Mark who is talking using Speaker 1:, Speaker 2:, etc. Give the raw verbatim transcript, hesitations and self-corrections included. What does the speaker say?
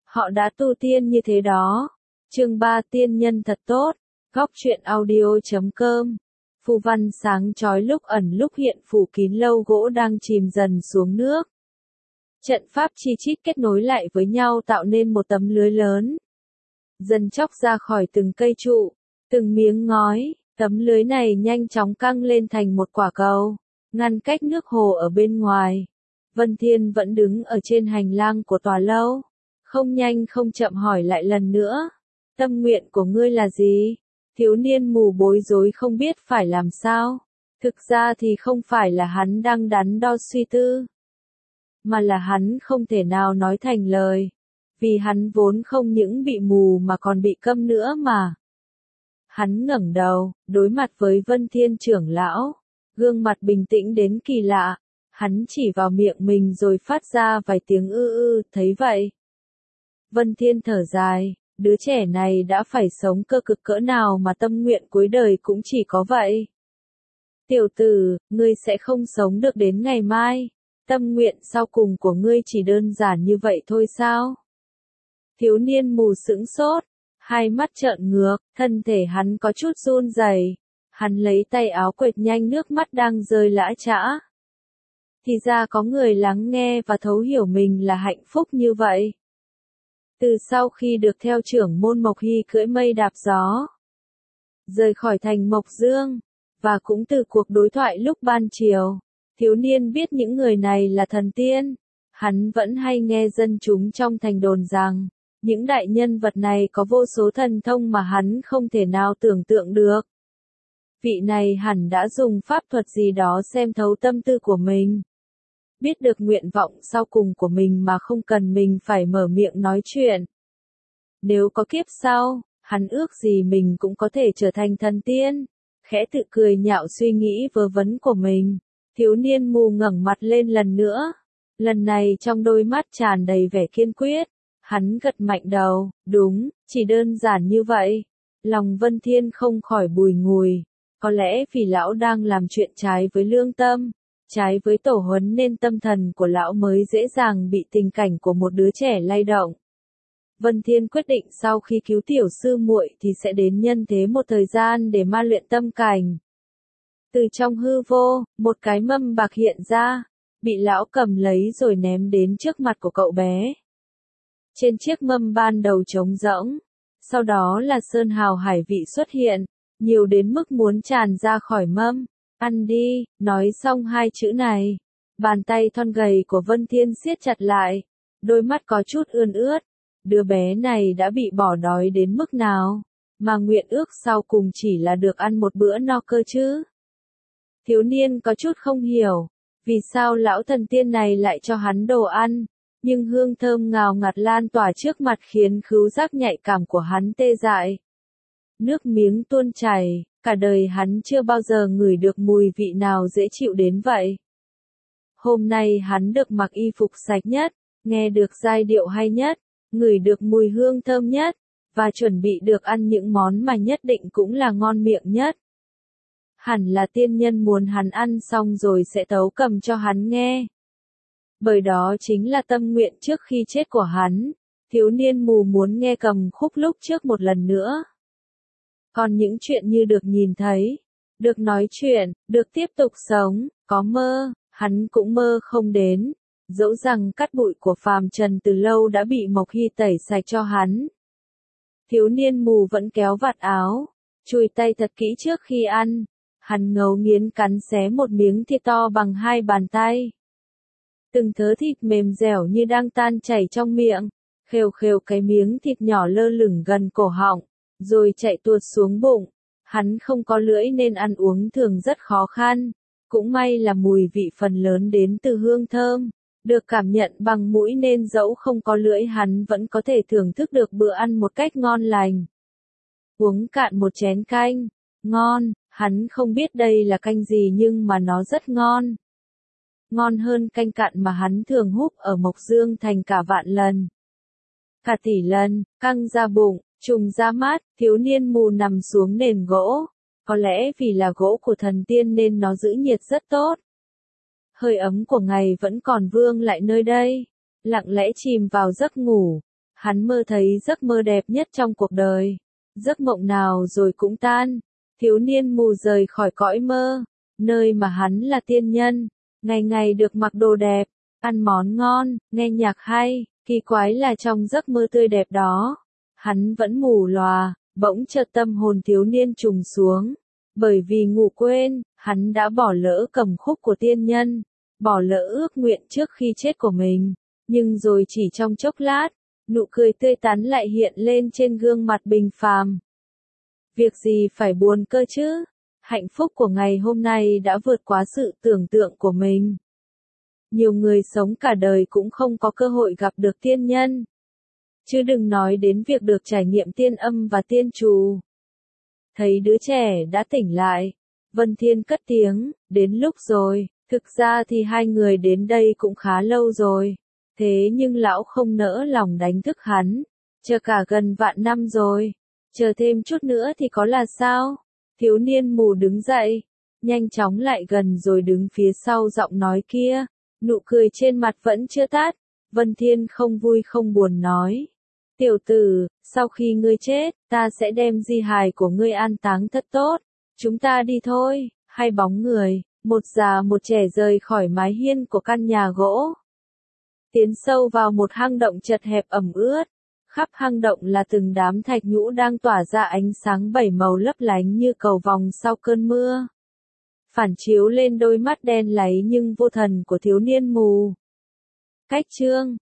Speaker 1: Họ đã tu tiên như thế đó. Chương ba tiên nhân thật tốt. Góc truyện audio chấm com. Phù văn sáng chói lúc ẩn lúc hiện phủ kín lâu gỗ đang chìm dần xuống nước. Trận pháp chi chít kết nối lại với nhau tạo nên một tấm lưới lớn. Dần chóc ra khỏi từng cây trụ, từng miếng ngói, tấm lưới này nhanh chóng căng lên thành một quả cầu, ngăn cách nước hồ ở bên ngoài. Vân Thiên vẫn đứng ở trên hành lang của tòa lâu, không nhanh không chậm hỏi lại lần nữa. Tâm nguyện của ngươi là gì? Thiếu niên mù bối rối không biết phải làm sao. Thực ra thì không phải là hắn đang đắn đo suy tư, mà là hắn không thể nào nói thành lời. Vì hắn vốn không những bị mù mà còn bị câm nữa mà. Hắn ngẩng đầu, đối mặt với Vân Thiên trưởng lão, gương mặt bình tĩnh đến kỳ lạ. Hắn chỉ vào miệng mình rồi phát ra vài tiếng ư ư, thấy vậy. Vân Thiên thở dài, đứa trẻ này đã phải sống cơ cực cỡ nào mà tâm nguyện cuối đời cũng chỉ có vậy. Tiểu tử, ngươi sẽ không sống được đến ngày mai. Tâm nguyện sau cùng của ngươi chỉ đơn giản như vậy thôi sao? Thiếu niên mù sững sốt, hai mắt trợn ngược, thân thể hắn có chút run rẩy. Hắn lấy tay áo quệt nhanh nước mắt đang rơi lã chã. Thì ra có người lắng nghe và thấu hiểu mình là hạnh phúc như vậy. Từ sau khi được theo trưởng môn Mộc Hy cưỡi mây đạp gió, rời khỏi thành Mộc Dương, và cũng từ cuộc đối thoại lúc ban chiều, thiếu niên biết những người này là thần tiên. Hắn vẫn hay nghe dân chúng trong thành đồn rằng, những đại nhân vật này có vô số thần thông mà hắn không thể nào tưởng tượng được. Vị này hẳn đã dùng pháp thuật gì đó xem thấu tâm tư của mình. Biết được nguyện vọng sau cùng của mình mà không cần mình phải mở miệng nói chuyện. Nếu có kiếp sau, hắn ước gì mình cũng có thể trở thành thần tiên. Khẽ tự cười nhạo suy nghĩ vớ vẩn của mình. Thiếu niên mù ngẩng mặt lên lần nữa. Lần này trong đôi mắt tràn đầy vẻ kiên quyết. Hắn gật mạnh đầu, đúng, chỉ đơn giản như vậy. Lòng Vân Thiên không khỏi bùi ngùi. Có lẽ vì lão đang làm chuyện trái với lương tâm, trái với tổ huấn nên tâm thần của lão mới dễ dàng bị tình cảnh của một đứa trẻ lay động. Vân Thiên quyết định sau khi cứu tiểu sư muội thì sẽ đến nhân thế một thời gian để ma luyện tâm cảnh. Từ trong hư vô, một cái mâm bạc hiện ra, bị lão cầm lấy rồi ném đến trước mặt của cậu bé. Trên chiếc mâm ban đầu trống rỗng, sau đó là sơn hào hải vị xuất hiện, nhiều đến mức muốn tràn ra khỏi mâm. Ăn đi, nói xong hai chữ này. Bàn tay thon gầy của Vân Thiên siết chặt lại, đôi mắt có chút ươn ướt. Đứa bé này đã bị bỏ đói đến mức nào, mà nguyện ước sau cùng chỉ là được ăn một bữa no cơ chứ. Thiếu niên có chút không hiểu, vì sao lão thần tiên này lại cho hắn đồ ăn, nhưng hương thơm ngào ngạt lan tỏa trước mặt khiến khứu giác nhạy cảm của hắn tê dại. Nước miếng tuôn chảy, cả đời hắn chưa bao giờ ngửi được mùi vị nào dễ chịu đến vậy. Hôm nay hắn được mặc y phục sạch nhất, nghe được giai điệu hay nhất, ngửi được mùi hương thơm nhất, và chuẩn bị được ăn những món mà nhất định cũng là ngon miệng nhất. Hẳn là tiên nhân muốn hắn ăn xong rồi sẽ tấu cầm cho hắn nghe. Bởi đó chính là tâm nguyện trước khi chết của hắn. Thiếu niên mù muốn nghe cầm khúc lúc trước một lần nữa. Còn những chuyện như được nhìn thấy, được nói chuyện, được tiếp tục sống, có mơ, hắn cũng mơ không đến. Dẫu rằng cát bụi của phàm trần từ lâu đã bị Mộc Hy tẩy sạch cho hắn. Thiếu niên mù vẫn kéo vạt áo, chùi tay thật kỹ trước khi ăn. Hắn ngấu nghiến cắn xé một miếng thịt to bằng hai bàn tay. Từng thớ thịt mềm dẻo như đang tan chảy trong miệng, khều khều cái miếng thịt nhỏ lơ lửng gần cổ họng, rồi chạy tuột xuống bụng. Hắn không có lưỡi nên ăn uống thường rất khó khăn. Cũng may là mùi vị phần lớn đến từ hương thơm, được cảm nhận bằng mũi nên dẫu không có lưỡi hắn vẫn có thể thưởng thức được bữa ăn một cách ngon lành. Uống cạn một chén canh, ngon, hắn không biết đây là canh gì nhưng mà nó rất ngon. Ngon hơn canh cạn mà hắn thường húp ở Mộc Dương thành cả vạn lần. Cả tỷ lần, căng ra bụng, trùng ra mát, thiếu niên mù nằm xuống nền gỗ. Có lẽ vì là gỗ của thần tiên nên nó giữ nhiệt rất tốt. Hơi ấm của ngày vẫn còn vương lại nơi đây. Lặng lẽ chìm vào giấc ngủ. Hắn mơ thấy giấc mơ đẹp nhất trong cuộc đời. Giấc mộng nào rồi cũng tan. Thiếu niên mù rời khỏi cõi mơ, nơi mà hắn là tiên nhân, ngày ngày được mặc đồ đẹp, ăn món ngon, nghe nhạc hay. Kỳ quái là trong giấc mơ tươi đẹp đó, hắn vẫn mù lòa, bỗng chợt tâm hồn thiếu niên trùng xuống. Bởi vì ngủ quên, hắn đã bỏ lỡ cầm khúc của tiên nhân, bỏ lỡ ước nguyện trước khi chết của mình. Nhưng rồi chỉ trong chốc lát, nụ cười tươi tắn lại hiện lên trên gương mặt bình phàm. Việc gì phải buồn cơ chứ? Hạnh phúc của ngày hôm nay đã vượt quá sự tưởng tượng của mình. Nhiều người sống cả đời cũng không có cơ hội gặp được tiên nhân. Chứ đừng nói đến việc được trải nghiệm tiên âm và tiên trù. Thấy đứa trẻ đã tỉnh lại, Vân Thiên cất tiếng, đến lúc rồi. Thực ra thì hai người đến đây cũng khá lâu rồi. Thế nhưng lão không nỡ lòng đánh thức hắn. Chờ cả gần vạn năm rồi. Chờ thêm chút nữa thì có là sao? Thiếu niên mù đứng dậy, nhanh chóng lại gần rồi đứng phía sau giọng nói kia. Nụ cười trên mặt vẫn chưa tắt. Vân Thiên không vui không buồn nói. Tiểu tử, sau khi ngươi chết, ta sẽ đem di hài của ngươi an táng thật tốt. Chúng ta đi thôi. Hai bóng người, một già một trẻ rời khỏi mái hiên của căn nhà gỗ. Tiến sâu vào một hang động chật hẹp ẩm ướt. Khắp hang động là từng đám thạch nhũ đang tỏa ra ánh sáng bảy màu lấp lánh như cầu vồng sau cơn mưa. Phản chiếu lên đôi mắt đen láy nhưng vô thần của thiếu niên mù. Cách chương